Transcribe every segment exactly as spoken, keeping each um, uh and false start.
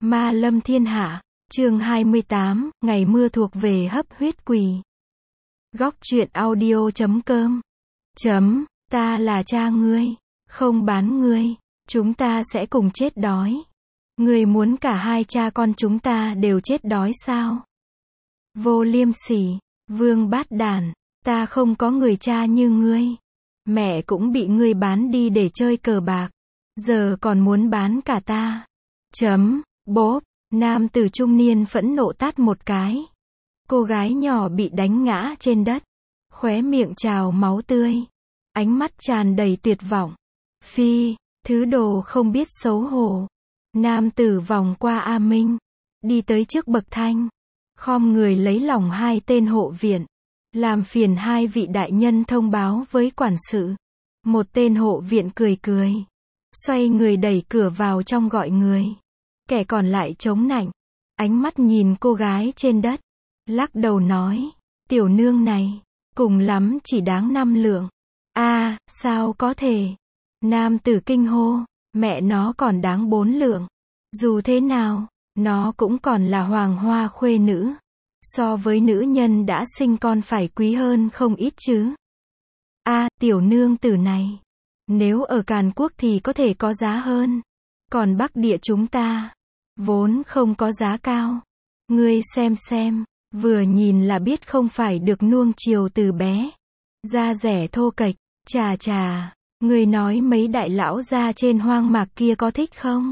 Ma lâm thiên hạ, chương hai mươi tám, ngày mưa thuộc về hấp huyết quỷ. Góc truyện audio chấm com. Chấm, ta là cha ngươi, không bán ngươi, chúng ta sẽ cùng chết đói. Ngươi muốn cả hai cha con chúng ta đều chết đói sao? Vô liêm sỉ, vương bát đản, ta không có người cha như ngươi. Mẹ cũng bị ngươi bán đi để chơi cờ bạc, giờ còn muốn bán cả ta. Chấm, bốp, nam tử trung niên phẫn nộ tát một cái. Cô gái nhỏ bị đánh ngã trên đất, khóe miệng trào máu tươi, ánh mắt tràn đầy tuyệt vọng. Phi, thứ đồ không biết xấu hổ. Nam tử vòng qua A Minh, đi tới trước bậc thang, khom người lấy lòng hai tên hộ viện. Làm phiền hai vị đại nhân thông báo với quản sự. Một tên hộ viện cười cười, xoay người đẩy cửa vào trong gọi người. Kẻ còn lại chống nạnh, ánh mắt nhìn cô gái trên đất, lắc đầu nói, tiểu nương này, cùng lắm chỉ đáng năm lượng. A, à, sao có thể? Nam tử kinh hô, mẹ nó còn đáng bốn lượng. Dù thế nào, nó cũng còn là hoàng hoa khuê nữ. So với nữ nhân đã sinh con phải quý hơn không ít chứ. A, à, tiểu nương tử này, nếu ở Càn Quốc thì có thể có giá hơn. Còn Bắc Địa chúng ta, vốn không có giá cao. Ngươi xem xem, vừa nhìn là biết không phải được nuông chiều từ bé. Da rẻ thô kệch, chà chà, ngươi nói mấy đại lão gia trên hoang mạc kia có thích không?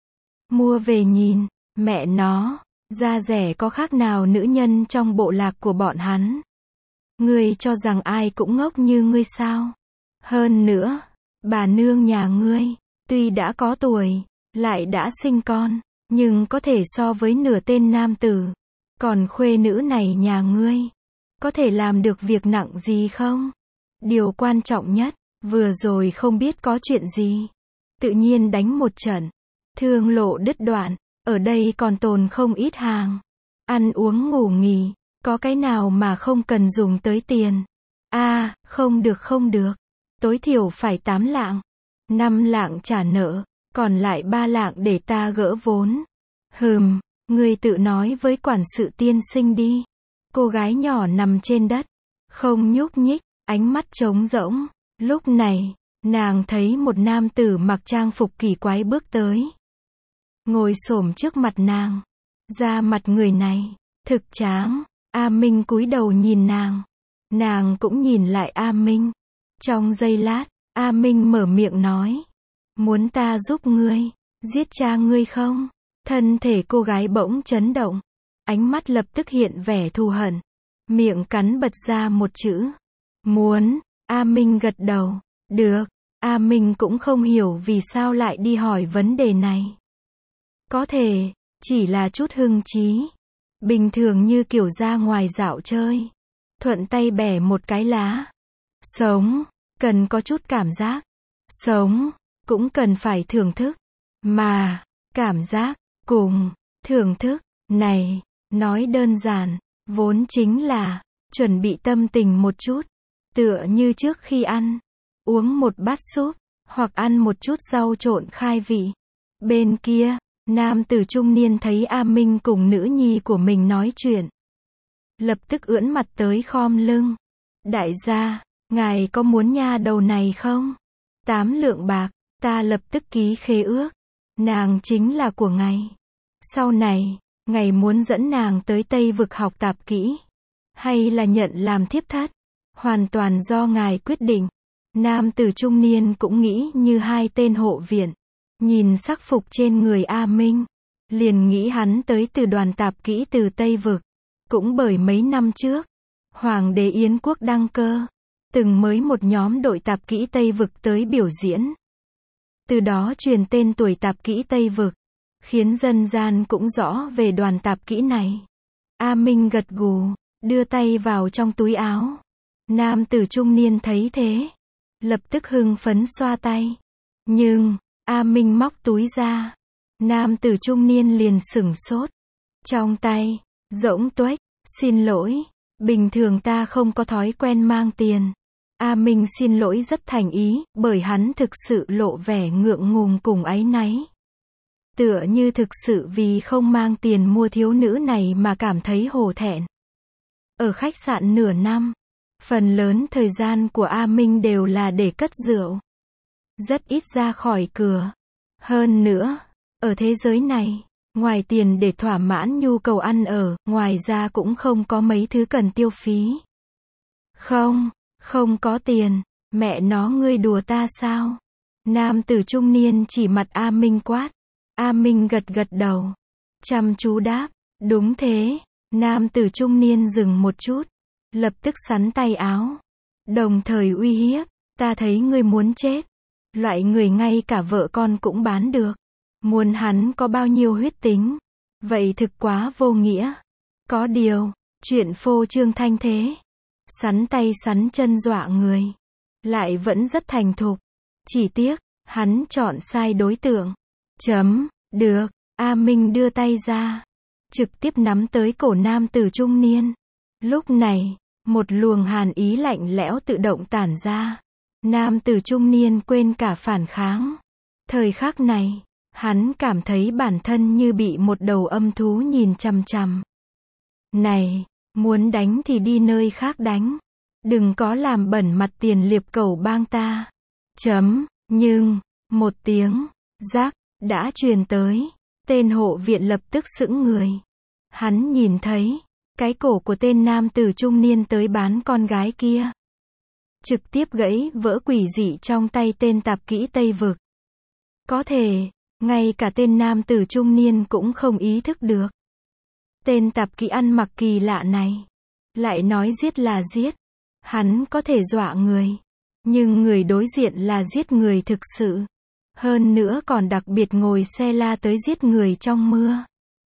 Mua về nhìn, mẹ nó, da rẻ có khác nào nữ nhân trong bộ lạc của bọn hắn? Ngươi cho rằng ai cũng ngốc như ngươi sao? Hơn nữa, bà nương nhà ngươi, tuy đã có tuổi, lại đã sinh con, nhưng có thể so với nửa tên nam tử. Còn khuê nữ này nhà ngươi, có thể làm được việc nặng gì không? Điều quan trọng nhất, vừa rồi không biết có chuyện gì, tự nhiên đánh một trận, thương lộ đứt đoạn, ở đây còn tồn không ít hàng. Ăn uống ngủ nghỉ, có cái nào mà không cần dùng tới tiền? A, à, không được không được, tối thiểu phải tám lạng. năm lạng trả nợ, còn lại ba lạng để ta gỡ vốn. Hừm, ngươi tự nói với quản sự tiên sinh đi. Cô gái nhỏ nằm trên đất, không nhúc nhích, ánh mắt trống rỗng. Lúc này, nàng thấy một nam tử mặc trang phục kỳ quái bước tới, ngồi xổm trước mặt nàng. Da mặt người này thực tráng. A Minh cúi đầu nhìn nàng, nàng cũng nhìn lại A Minh. Trong giây lát, A Minh mở miệng nói, muốn ta giúp ngươi giết cha ngươi không? Thân thể cô gái bỗng chấn động, ánh mắt lập tức hiện vẻ thù hận, miệng cắn bật ra một chữ, muốn. A Minh gật đầu, được. A Minh cũng không hiểu vì sao lại đi hỏi vấn đề này. Có thể, chỉ là chút hưng trí, bình thường như kiểu ra ngoài dạo chơi, thuận tay bẻ một cái lá. Sống, cần có chút cảm giác. Sống, cũng cần phải thưởng thức. Mà, cảm giác, cùng, thưởng thức, này, nói đơn giản, vốn chính là, chuẩn bị tâm tình một chút. Tựa như trước khi ăn, uống một bát súp, hoặc ăn một chút rau trộn khai vị. Bên kia, nam tử trung niên thấy A Minh cùng nữ nhi của mình nói chuyện, lập tức ưỡn mặt tới khom lưng. Đại gia, ngài có muốn nha đầu này không? Tám lượng bạc, ta lập tức ký khế ước. Nàng chính là của ngài. Sau này, ngài muốn dẫn nàng tới Tây Vực học tạp kỹ, hay là nhận làm thiếp thất, hoàn toàn do ngài quyết định. Nam tử trung niên cũng nghĩ như hai tên hộ viện. Nhìn sắc phục trên người A Minh, liền nghĩ hắn tới từ đoàn tạp kỹ từ Tây Vực. Cũng bởi mấy năm trước, Hoàng đế Yến quốc đăng cơ, từng mới một nhóm đội tạp kỹ Tây Vực tới biểu diễn. Từ đó truyền tên tuổi tạp kỹ Tây Vực, khiến dân gian cũng rõ về đoàn tạp kỹ này. A Minh gật gù, đưa tay vào trong túi áo. Nam tử trung niên thấy thế, lập tức hưng phấn xoa tay. Nhưng, A Minh móc túi ra, nam tử trung niên liền sửng sốt. Trong tay, rỗng tuếch, xin lỗi, bình thường ta không có thói quen mang tiền. A Minh xin lỗi rất thành ý, bởi hắn thực sự lộ vẻ ngượng ngùng cùng áy náy. Tựa như thực sự vì không mang tiền mua thiếu nữ này mà cảm thấy hổ thẹn. Ở khách sạn nửa năm, phần lớn thời gian của A Minh đều là để cất rượu. Rất ít ra khỏi cửa. Hơn nữa, ở thế giới này, ngoài tiền để thỏa mãn nhu cầu ăn ở, ngoài ra cũng không có mấy thứ cần tiêu phí. Không, không có tiền, mẹ nó ngươi đùa ta sao? Nam tử trung niên chỉ mặt A Minh quát. A Minh gật gật đầu. Chăm chú đáp, đúng thế. Nam tử trung niên dừng một chút, lập tức xắn tay áo. Đồng thời uy hiếp, ta thấy ngươi muốn chết. Loại người ngay cả vợ con cũng bán được. Muốn hắn có bao nhiêu huyết tính. Vậy thực quá vô nghĩa. Có điều, chuyện phô trương thanh thế. Sắn tay sắn chân dọa người. Lại vẫn rất thành thục. Chỉ tiếc, hắn chọn sai đối tượng. Chấm, được, A Minh đưa tay ra. Trực tiếp nắm tới cổ nam tử trung niên. Lúc này, một luồng hàn ý lạnh lẽo tự động tản ra. Nam tử trung niên quên cả phản kháng. Thời khắc này, hắn cảm thấy bản thân như bị một đầu âm thú nhìn chằm chằm. Này, muốn đánh thì đi nơi khác đánh. Đừng có làm bẩn mặt tiền liệp cầu bang ta. Chấm, nhưng, một tiếng, rác, đã truyền tới. Tên hộ viện lập tức sững người. Hắn nhìn thấy, cái cổ của tên nam tử trung niên tới bán con gái kia. Trực tiếp gãy vỡ quỷ dị trong tay tên tạp kỹ Tây Vực. Có thể, ngay cả tên nam tử trung niên cũng không ý thức được. Tên tạp kỹ ăn mặc kỳ lạ này. Lại nói giết là giết. Hắn có thể dọa người. Nhưng người đối diện là giết người thực sự. Hơn nữa còn đặc biệt ngồi xe la tới giết người trong mưa.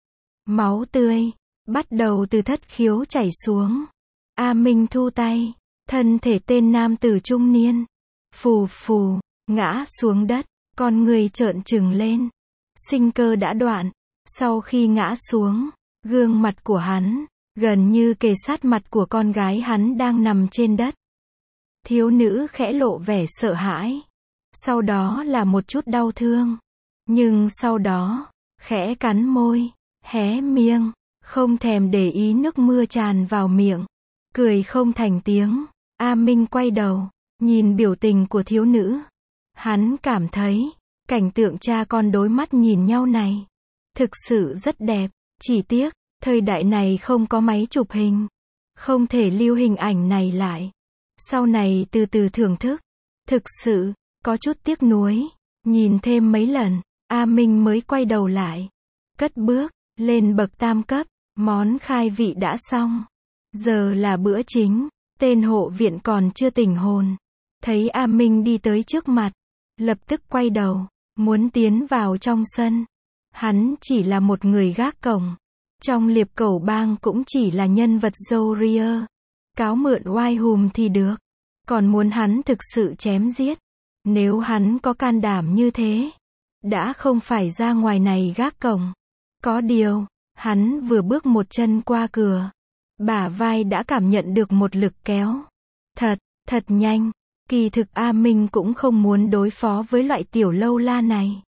Máu tươi, bắt đầu từ thất khiếu chảy xuống. A Minh thu tay, thân thể tên nam tử trung niên. Phù phù, ngã xuống đất, con người trợn trừng lên. Sinh cơ đã đoạn. Sau khi ngã xuống, gương mặt của hắn, gần như kề sát mặt của con gái hắn đang nằm trên đất. Thiếu nữ khẽ lộ vẻ sợ hãi. Sau đó là một chút đau thương. Nhưng sau đó, khẽ cắn môi, hé miệng, không thèm để ý nước mưa tràn vào miệng. Cười không thành tiếng. A Minh quay đầu, nhìn biểu tình của thiếu nữ. Hắn cảm thấy, cảnh tượng cha con đối mắt nhìn nhau này, thực sự rất đẹp. Chỉ tiếc, thời đại này không có máy chụp hình. Không thể lưu hình ảnh này lại. Sau này từ từ thưởng thức. Thực sự, có chút tiếc nuối. Nhìn thêm mấy lần, A Minh mới quay đầu lại. Cất bước, lên bậc tam cấp. Món khai vị đã xong. Giờ là bữa chính. Tên hộ viện còn chưa tỉnh hồn. Thấy A Minh đi tới trước mặt. Lập tức quay đầu, muốn tiến vào trong sân. Hắn chỉ là một người gác cổng. Trong liệp cẩu bang cũng chỉ là nhân vật dâu ria. Cáo mượn oai hùm thì được. Còn muốn hắn thực sự chém giết. Nếu hắn có can đảm như thế, đã không phải ra ngoài này gác cổng. Có điều, hắn vừa bước một chân qua cửa. Bả vai đã cảm nhận được một lực kéo. Thật, thật nhanh. Kỳ thực A Minh cũng không muốn đối phó với loại tiểu lâu la này.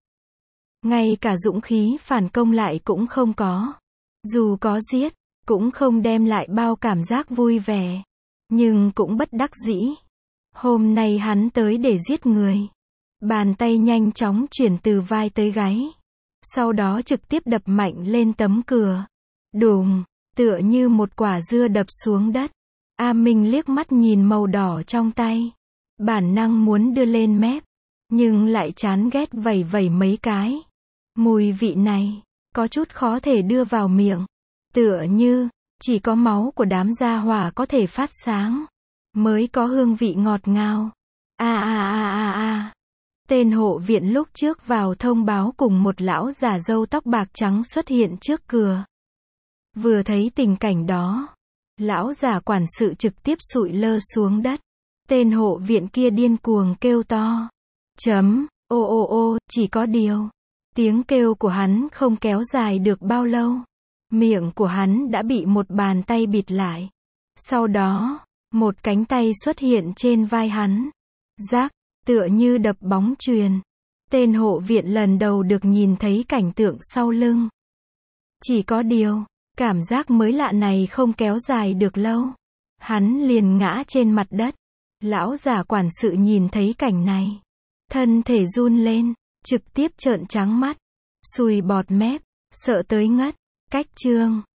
Ngay cả dũng khí phản công lại cũng không có. Dù có giết, cũng không đem lại bao cảm giác vui vẻ. Nhưng cũng bất đắc dĩ. Hôm nay hắn tới để giết người. Bàn tay nhanh chóng chuyển từ vai tới gáy. Sau đó trực tiếp đập mạnh lên tấm cửa. Đùng, tựa như một quả dưa đập xuống đất. A Minh liếc mắt nhìn màu đỏ trong tay. Bản năng muốn đưa lên mép. Nhưng lại chán ghét vẩy vẩy mấy cái. Mùi vị này, có chút khó thể đưa vào miệng. Tựa như, chỉ có máu của đám gia hỏa có thể phát sáng. Mới có hương vị ngọt ngào. A a a a a. Tên hộ viện lúc trước vào thông báo cùng một lão già râu tóc bạc trắng xuất hiện trước cửa. Vừa thấy tình cảnh đó, lão già quản sự trực tiếp sụi lơ xuống đất. Tên hộ viện kia điên cuồng kêu to. Chấm, ô ô ô, chỉ có điều. Tiếng kêu của hắn không kéo dài được bao lâu. Miệng của hắn đã bị một bàn tay bịt lại. Sau đó, một cánh tay xuất hiện trên vai hắn. Rác, tựa như đập bóng chuyền. Tên hộ viện lần đầu được nhìn thấy cảnh tượng sau lưng. Chỉ có điều, cảm giác mới lạ này không kéo dài được lâu. Hắn liền ngã trên mặt đất. Lão già quản sự nhìn thấy cảnh này. Thân thể run lên, trực tiếp trợn trắng mắt. Sùi bọt mép, sợ tới ngất. Cách chương